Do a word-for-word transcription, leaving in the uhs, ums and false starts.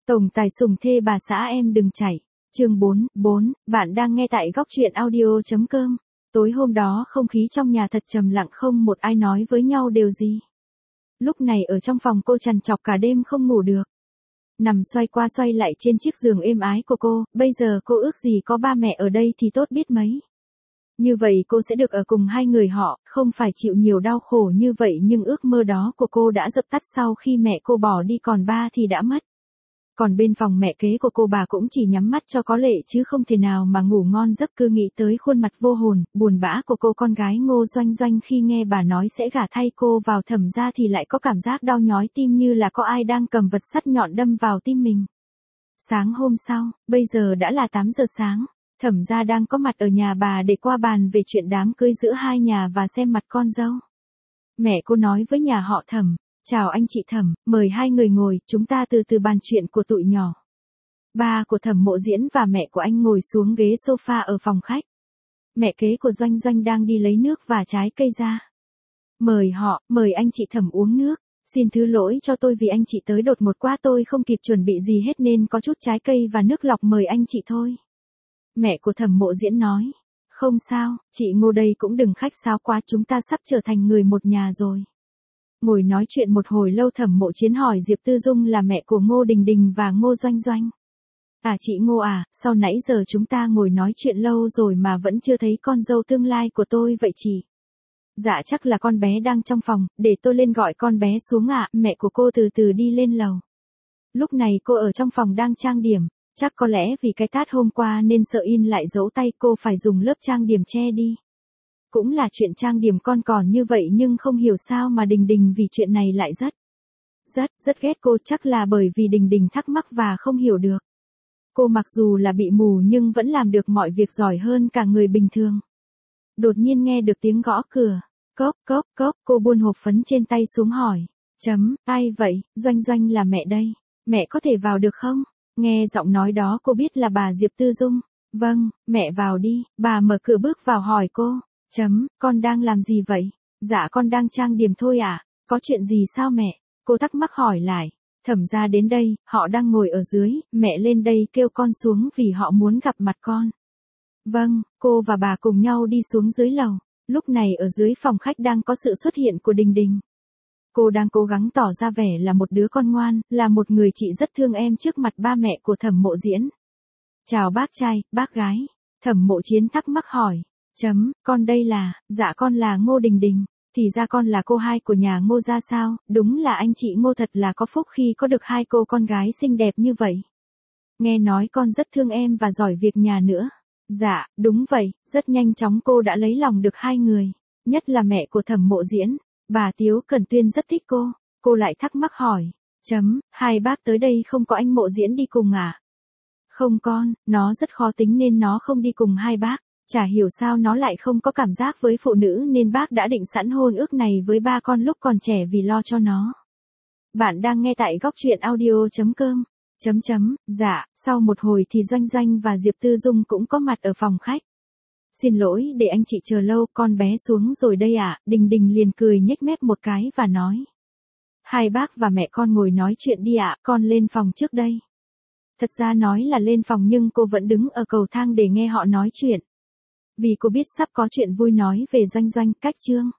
Tổng tài sủng thê bà xã em đừng chạy. Chương bốn, bốn, bạn đang nghe tại góc truyện audio chấm com. Tối hôm đó không khí trong nhà thật trầm lặng, không một ai nói với nhau điều gì. Lúc này ở trong phòng cô trằn trọc cả đêm không ngủ được. Nằm xoay qua xoay lại trên chiếc giường êm ái của cô, bây giờ cô ước gì có ba mẹ ở đây thì tốt biết mấy. Như vậy cô sẽ được ở cùng hai người họ, không phải chịu nhiều đau khổ như vậy, nhưng ước mơ đó của cô đã dập tắt sau khi mẹ cô bỏ đi, còn ba thì đã mất. Còn bên phòng mẹ kế của cô, bà cũng chỉ nhắm mắt cho có lệ chứ không thể nào mà ngủ ngon giấc. Cứ nghĩ tới khuôn mặt vô hồn, buồn bã của cô con gái Ngô Doanh Doanh khi nghe bà nói sẽ gả thay cô vào Thẩm gia thì lại có cảm giác đau nhói tim, như là có ai đang cầm vật sắt nhọn đâm vào tim mình. Sáng hôm sau, bây giờ đã là tám giờ sáng, Thẩm gia đang có mặt ở nhà bà để qua bàn về chuyện đám cưới giữa hai nhà và xem mặt con dâu. Mẹ cô nói với nhà họ Thẩm: "Chào anh chị Thẩm, mời hai người ngồi, chúng ta từ từ bàn chuyện của tụi nhỏ." Ba của Thẩm Mộ Diễn và mẹ của anh ngồi xuống ghế sofa ở phòng khách. Mẹ kế của Doanh Doanh đang đi lấy nước và trái cây ra. "Mời họ, mời anh chị Thẩm uống nước. Xin thứ lỗi cho tôi vì anh chị tới đột ngột quá, tôi không kịp chuẩn bị gì hết nên có chút trái cây và nước lọc mời anh chị thôi." Mẹ của Thẩm Mộ Diễn nói: "Không sao, chị Ngô đây cũng đừng khách sáo quá, chúng ta sắp trở thành người một nhà rồi." Ngồi nói chuyện một hồi lâu, Thẩm Mộ Chiến hỏi Diệp Tư Dung là mẹ của Ngô Đình Đình và Ngô Doanh Doanh: "À chị Ngô à, sao nãy giờ chúng ta ngồi nói chuyện lâu rồi mà vẫn chưa thấy con dâu tương lai của tôi vậy chị?" "Dạ chắc là con bé đang trong phòng, để tôi lên gọi con bé xuống ạ." Mẹ của cô từ từ đi lên lầu. Lúc này cô ở trong phòng đang trang điểm, chắc có lẽ vì cái tát hôm qua nên sợ in lại dấu tay, cô phải dùng lớp trang điểm che đi. Cũng là chuyện trang điểm con còn như vậy, nhưng không hiểu sao mà Đình Đình vì chuyện này lại rất, rất, rất ghét cô, chắc là bởi vì Đình Đình thắc mắc và không hiểu được. Cô mặc dù là bị mù nhưng vẫn làm được mọi việc giỏi hơn cả người bình thường. Đột nhiên nghe được tiếng gõ cửa, cốc cốc cốc, cô buông hộp phấn trên tay xuống hỏi: "Chấm, ai vậy?" "Doanh Doanh là mẹ đây, mẹ có thể vào được không?" Nghe giọng nói đó cô biết là bà Diệp Tư Dung. "Vâng, mẹ vào đi." Bà mở cửa bước vào hỏi cô: "Chấm, con đang làm gì vậy?" "Dạ con đang trang điểm thôi ạ." "Có chuyện gì sao mẹ?" Cô thắc mắc hỏi lại. "Thẩm gia đến đây, họ đang ngồi ở dưới, mẹ lên đây kêu con xuống vì họ muốn gặp mặt con." "Vâng." Cô và bà cùng nhau đi xuống dưới lầu. Lúc này ở dưới phòng khách đang có sự xuất hiện của Đình Đình. Cô đang cố gắng tỏ ra vẻ là một đứa con ngoan, là một người chị rất thương em trước mặt ba mẹ của Thẩm Mộ Diễn. "Chào bác trai, bác gái." Thẩm Mộ Chiến thắc mắc hỏi. "Chấm, con đây là..." "Dạ con là Ngô Đình Đình." "Thì ra con là cô hai của nhà Ngô gia sao? Đúng là anh chị Ngô thật là có phúc khi có được hai cô con gái xinh đẹp như vậy. Nghe nói con rất thương em và giỏi việc nhà nữa." "Dạ, đúng vậy." Rất nhanh chóng cô đã lấy lòng được hai người, nhất là mẹ của Thẩm Mộ Diễn. Bà Tiếu Cẩn Tuyên rất thích cô. Cô lại thắc mắc hỏi. Chấm, hai bác tới đây không có anh Mộ Diễn đi cùng à? "Không con, nó rất khó tính nên nó không đi cùng hai bác. Chả hiểu sao nó lại không có cảm giác với phụ nữ nên bác đã định sẵn hôn ước này với ba con lúc còn trẻ vì lo cho nó." Bạn đang nghe tại góc truyện audio chấm com. Chấm chấm, dạ, sau một hồi thì Doanh Doanh và Diệp Tư Dung cũng có mặt ở phòng khách. "Xin lỗi để anh chị chờ lâu, con bé xuống rồi đây ạ." Đình Đình liền cười nhếch mép một cái và nói: "Hai bác và mẹ con ngồi nói chuyện đi ạ, con lên phòng trước đây." Thật ra nói là lên phòng nhưng cô vẫn đứng ở cầu thang để nghe họ nói chuyện. Vì cô biết sắp có chuyện vui nói về Doanh Doanh. Cách chương